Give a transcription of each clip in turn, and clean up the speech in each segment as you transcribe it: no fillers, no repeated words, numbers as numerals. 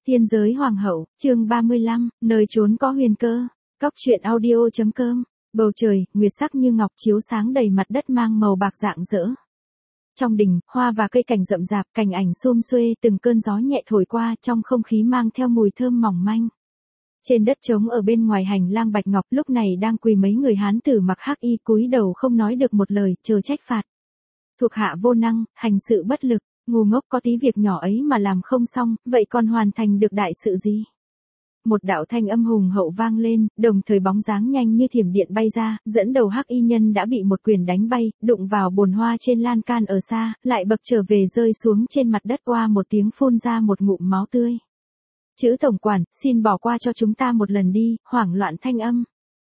Tiên giới hoàng hậu, chương 35, nơi trốn có huyền cơ. Cóc truyện audio.com. Bầu trời, nguyệt sắc như ngọc chiếu sáng đầy mặt đất mang màu bạc rạng rỡ. Trong đình, hoa và cây cảnh rậm rạp, cảnh ảnh xum xuê, từng cơn gió nhẹ thổi qua, trong không khí mang theo mùi thơm mỏng manh. Trên đất trống ở bên ngoài hành lang bạch ngọc, lúc này đang quỳ mấy người hán tử mặc hắc y cúi đầu không nói được một lời, chờ trách phạt. Thuộc hạ vô năng, hành sự bất lực, ngu ngốc, có tí việc nhỏ ấy mà làm không xong, vậy còn hoàn thành được đại sự gì? Một đạo thanh âm hùng hậu vang lên, đồng thời bóng dáng nhanh như thiểm điện bay ra, dẫn đầu hắc y nhân đã bị một quyền đánh bay, đụng vào bồn hoa trên lan can ở xa, lại bập trở về rơi xuống trên mặt đất, oa một tiếng phun ra một ngụm máu tươi. Chữ tổng quản, xin bỏ qua cho chúng ta một lần đi, hoảng loạn thanh âm.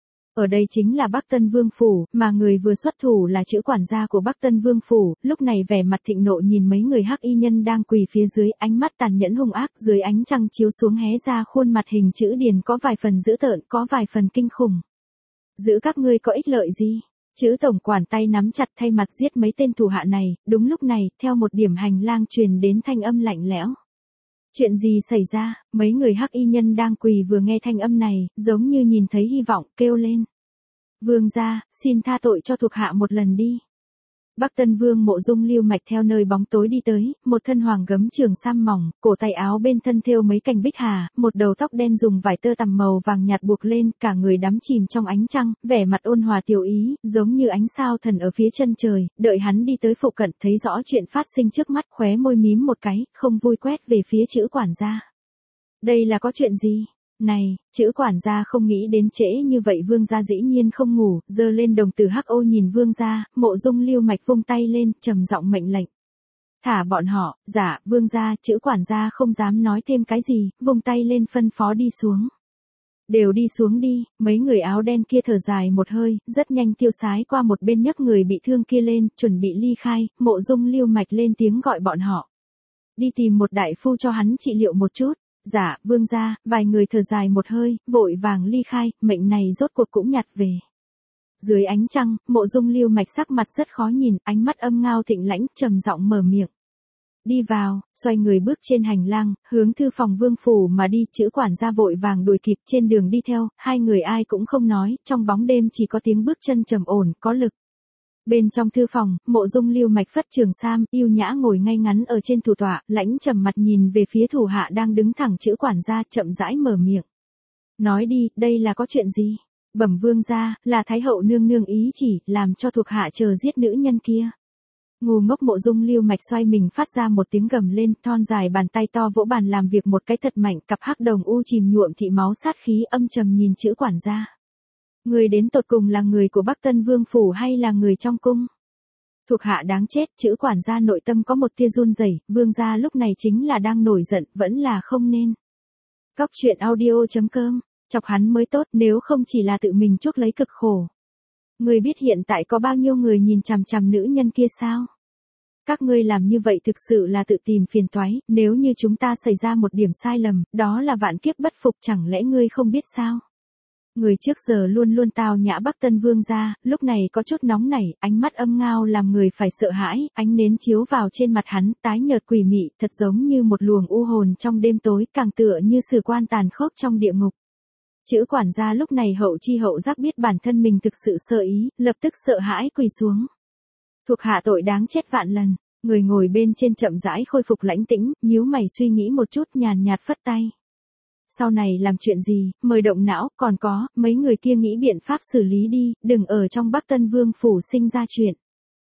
Ở đây chính là Bắc Tân Vương Phủ, mà người vừa xuất thủ là chữ quản gia của Bắc Tân Vương Phủ, lúc này vẻ mặt thịnh nộ nhìn mấy người hắc y nhân đang quỳ phía dưới, ánh mắt tàn nhẫn hung ác, dưới ánh trăng chiếu xuống hé ra khuôn mặt hình chữ điền có vài phần dữ tợn, có vài phần kinh khủng. Giữ các ngươi có ích lợi gì? Chữ tổng quản tay nắm chặt thay mặt giết mấy tên thủ hạ này, đúng lúc này, theo một điểm hành lang truyền đến thanh âm lạnh lẽo. Chuyện gì xảy ra? Mấy người hắc y nhân đang quỳ vừa nghe thanh âm này, giống như nhìn thấy hy vọng, kêu lên. Vương gia, xin tha tội cho thuộc hạ một lần đi. Bắc Tân Vương Mộ Dung Lưu Mạch theo nơi bóng tối đi tới, một thân hoàng gấm trường sam mỏng, cổ tay áo bên thân thêu mấy cành bích hà, một đầu tóc đen dùng vải tơ tằm màu vàng nhạt buộc lên, cả người đắm chìm trong ánh trăng, vẻ mặt ôn hòa tiểu ý, giống như ánh sao thần ở phía chân trời. Đợi hắn đi tới phụ cận, thấy rõ chuyện phát sinh trước mắt, khóe môi mím một cái, không vui quét về phía chữ quản gia. Đây là có chuyện gì? Này, chữ quản gia không nghĩ đến trễ như vậy. Vương gia dĩ nhiên không ngủ, giơ lên đồng tử hắc ô nhìn vương gia. Mộ Dung Lưu Mạch vung tay lên, trầm giọng mệnh lệnh. Thả bọn họ. Dạ, vương gia. Chữ quản gia không dám nói thêm cái gì, vung tay lên phân phó đi xuống. Đều đi xuống đi. Mấy người áo đen kia thở dài một hơi, rất nhanh tiêu sái qua một bên nhấc người bị thương kia lên, chuẩn bị ly khai. Mộ Dung Lưu Mạch lên tiếng gọi bọn họ. Đi tìm một đại phu cho hắn trị liệu một chút. Dạ, vương gia. Vài người thở dài một hơi, vội vàng ly khai, mệnh này rốt cuộc cũng nhặt về. Dưới ánh trăng, Mộ Dung Lưu Mạch sắc mặt rất khó nhìn, ánh mắt âm ngao thịnh lãnh, trầm giọng mở miệng. Đi vào, xoay người bước trên hành lang, hướng thư phòng vương phủ mà đi. Chữ quản gia vội vàng đuổi kịp, trên đường đi theo, hai người ai cũng không nói, trong bóng đêm chỉ có tiếng bước chân trầm ổn, có lực. Bên trong thư phòng, Mộ Dung Lưu Mạch phất trường sam, yêu nhã ngồi ngay ngắn ở trên thủ tọa, lãnh trầm mặt nhìn về phía thủ hạ đang đứng thẳng. Chữ quản gia chậm rãi mở miệng. Nói đi, đây là có chuyện gì? Bẩm vương gia, là Thái hậu nương nương ý chỉ, làm cho thuộc hạ chờ giết nữ nhân kia. Ngu ngốc. Mộ Dung Lưu Mạch xoay mình phát ra một tiếng gầm lên, thon dài bàn tay to vỗ bàn làm việc một cái thật mạnh, cặp hắc đồng u chìm nhuộm thị máu sát khí, âm trầm nhìn chữ quản gia. Người đến tột cùng là người của Bắc Tân Vương Phủ hay là người trong cung? Thuộc hạ đáng chết. Chữ quản gia nội tâm có một tia run rẩy. Vương gia lúc này chính là đang nổi giận, vẫn là không nên. Cóc truyện audio.com. Chọc hắn mới tốt, nếu không chỉ là tự mình chuốc lấy cực khổ. Người biết hiện tại có bao nhiêu người nhìn chằm chằm nữ nhân kia sao? Các ngươi làm như vậy thực sự là tự tìm phiền toái, nếu như chúng ta xảy ra một điểm sai lầm, đó là vạn kiếp bất phục, chẳng lẽ ngươi không biết sao? Người trước giờ luôn luôn tao nhã Bắc Tân Vương gia, lúc này có chút nóng nảy, ánh mắt âm ngao làm người phải sợ hãi, ánh nến chiếu vào trên mặt hắn, tái nhợt quỷ mị, thật giống như một luồng u hồn trong đêm tối, càng tựa như sử quan tàn khốc trong địa ngục. Chữ quản gia lúc này hậu chi hậu giác biết bản thân mình thực sự sơ ý, lập tức sợ hãi quỳ xuống. Thuộc hạ tội đáng chết vạn lần. Người ngồi bên trên chậm rãi khôi phục lãnh tĩnh, nhíu mày suy nghĩ một chút, nhàn nhạt phất tay. Sau này làm chuyện gì, mời động não, còn có, mấy người kia nghĩ biện pháp xử lý đi, đừng ở trong Bắc Tân Vương Phủ sinh ra chuyện.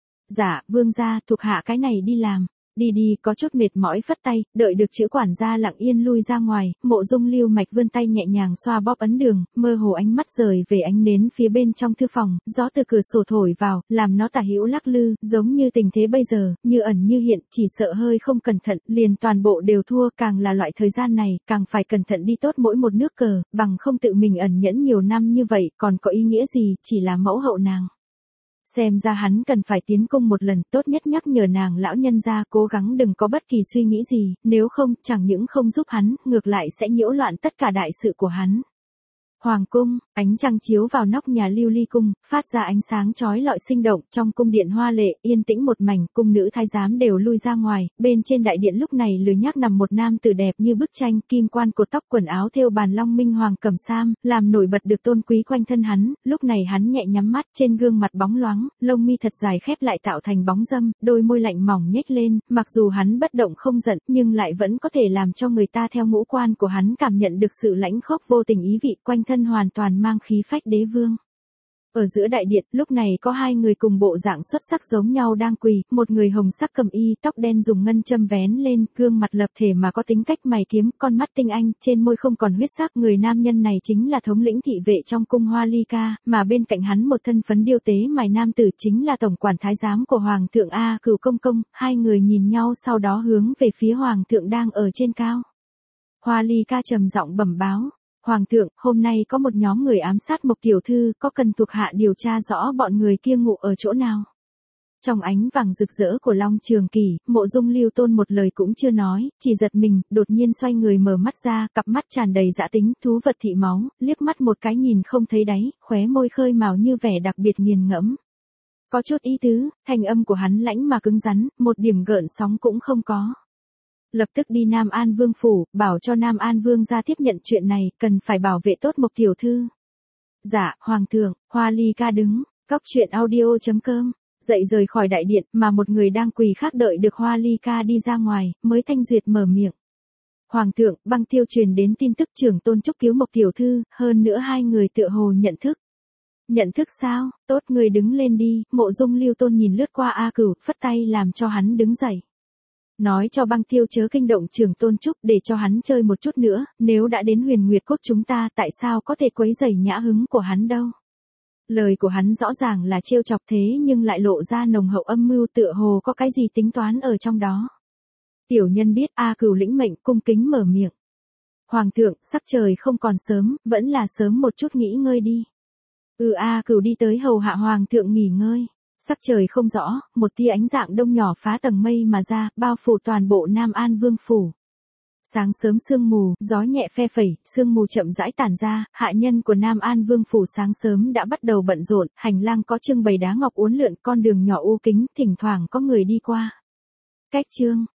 Dạ, vương gia, thuộc hạ cái này đi làm. Đi đi, có chút mệt mỏi phất tay, đợi được chữ quản gia lặng yên lui ra ngoài. Mộ Dung Lưu Mạch vươn tay nhẹ nhàng xoa bóp ấn đường, mơ hồ ánh mắt rời về ánh nến phía bên trong thư phòng, gió từ cửa sổ thổi vào, làm nó tả hữu lắc lư, giống như tình thế bây giờ, như ẩn như hiện, chỉ sợ hơi không cẩn thận, liền toàn bộ đều thua. Càng là loại thời gian này, càng phải cẩn thận đi tốt mỗi một nước cờ, bằng không tự mình ẩn nhẫn nhiều năm như vậy, còn có ý nghĩa gì, chỉ là mẫu hậu nàng. Xem ra hắn cần phải tiến cung một lần, tốt nhất nhắc nhở nàng lão nhân gia cố gắng đừng có bất kỳ suy nghĩ gì, nếu không, chẳng những không giúp hắn, ngược lại sẽ nhiễu loạn tất cả đại sự của hắn. Hoàng cung, Ánh trăng chiếu vào nóc nhà lưu ly cung, phát ra ánh sáng chói lọi sinh động, trong cung điện hoa lệ, yên tĩnh một mảnh, cung nữ thái giám đều lui ra ngoài, bên trên đại điện lúc này lười nhác nằm một nam tử đẹp như bức tranh, kim quan cột tóc quần áo thêu bàn long minh hoàng cẩm sam, làm nổi bật được tôn quý quanh thân hắn, lúc này hắn nhẹ nhắm mắt, trên gương mặt bóng loáng, lông mi thật dài khép lại tạo thành bóng dâm, đôi môi lạnh mỏng nhếch lên, mặc dù hắn bất động không giận, nhưng lại vẫn có thể làm cho người ta theo ngũ quan của hắn cảm nhận được sự lãnh khốc vô tình ý vị, quanh thân hoàn toàn mang khí phách đế vương. Ở giữa đại điện, lúc này có hai người cùng bộ dạng xuất sắc giống nhau đang quỳ, một người hồng sắc cầm y, tóc đen dùng ngân châm vén lên, gương mặt lập thể mà có tính cách mày kiếm, con mắt tinh anh, trên môi không còn huyết sắc, người nam nhân này chính là thống lĩnh thị vệ trong cung Hoa Ly Ca, mà bên cạnh hắn một thân phấn điêu tế mài nam tử chính là tổng quản thái giám của hoàng thượng A Cửu công công, hai người nhìn nhau sau đó hướng về phía hoàng thượng đang ở trên cao. Hoa Ly Ca trầm giọng bẩm báo. Hoàng thượng, hôm nay có một nhóm người ám sát Mộc tiểu thư, có cần thuộc hạ điều tra rõ bọn người kia ngụ ở chỗ nào? Trong ánh vàng rực rỡ của Long Trường Kỳ, Mộ Dung Lưu Tôn một lời cũng chưa nói, chỉ giật mình, đột nhiên xoay người mở mắt ra, cặp mắt tràn đầy dã tính, thú vật thị máu, liếc mắt một cái nhìn không thấy đáy, khóe môi khơi mào như vẻ đặc biệt nghiền ngẫm. Có chút ý tứ, thanh âm của hắn lãnh mà cứng rắn, một điểm gợn sóng cũng không có. Lập tức đi Nam An Vương phủ, bảo cho Nam An Vương ra tiếp nhận chuyện này, cần phải bảo vệ tốt Mộc tiểu thư. Dạ, Hoàng thượng, Hoa Ly Ca đứng, cóc truyện audio.com, dậy rời khỏi đại điện, mà một người đang quỳ khác đợi được Hoa Ly Ca đi ra ngoài, mới thanh duyệt mở miệng. Hoàng thượng, băng tiêu truyền đến tin tức trưởng tôn chúc cứu Mộc tiểu thư, hơn nữa hai người tựa hồ nhận thức. Nhận thức sao, tốt người đứng lên đi, Mộ Dung Lưu Tôn nhìn lướt qua A Cửu, phất tay làm cho hắn đứng dậy. Nói cho băng tiêu chớ kinh động trưởng tôn trúc để cho hắn chơi một chút nữa, nếu đã đến Huyền Nguyệt Quốc chúng ta tại sao có thể quấy rầy nhã hứng của hắn đâu. Lời của hắn rõ ràng là trêu chọc thế nhưng lại lộ ra nồng hậu âm mưu tựa hồ có cái gì tính toán ở trong đó. Tiểu nhân biết A Cửu lĩnh mệnh cung kính mở miệng. Hoàng thượng, sắc trời không còn sớm, vẫn là sớm một chút nghỉ ngơi đi. A Cửu đi tới hầu hạ hoàng thượng nghỉ ngơi. Sắc trời không rõ, một tia ánh dạng đông nhỏ phá tầng mây mà ra, bao phủ toàn bộ Nam An Vương phủ. Sáng sớm sương mù, gió nhẹ phe phẩy, sương mù chậm rãi tản ra, hạ nhân của Nam An Vương phủ sáng sớm đã bắt đầu bận rộn, hành lang có trưng bày đá ngọc uốn lượn, con đường nhỏ u kính, thỉnh thoảng có người đi qua. Cách chương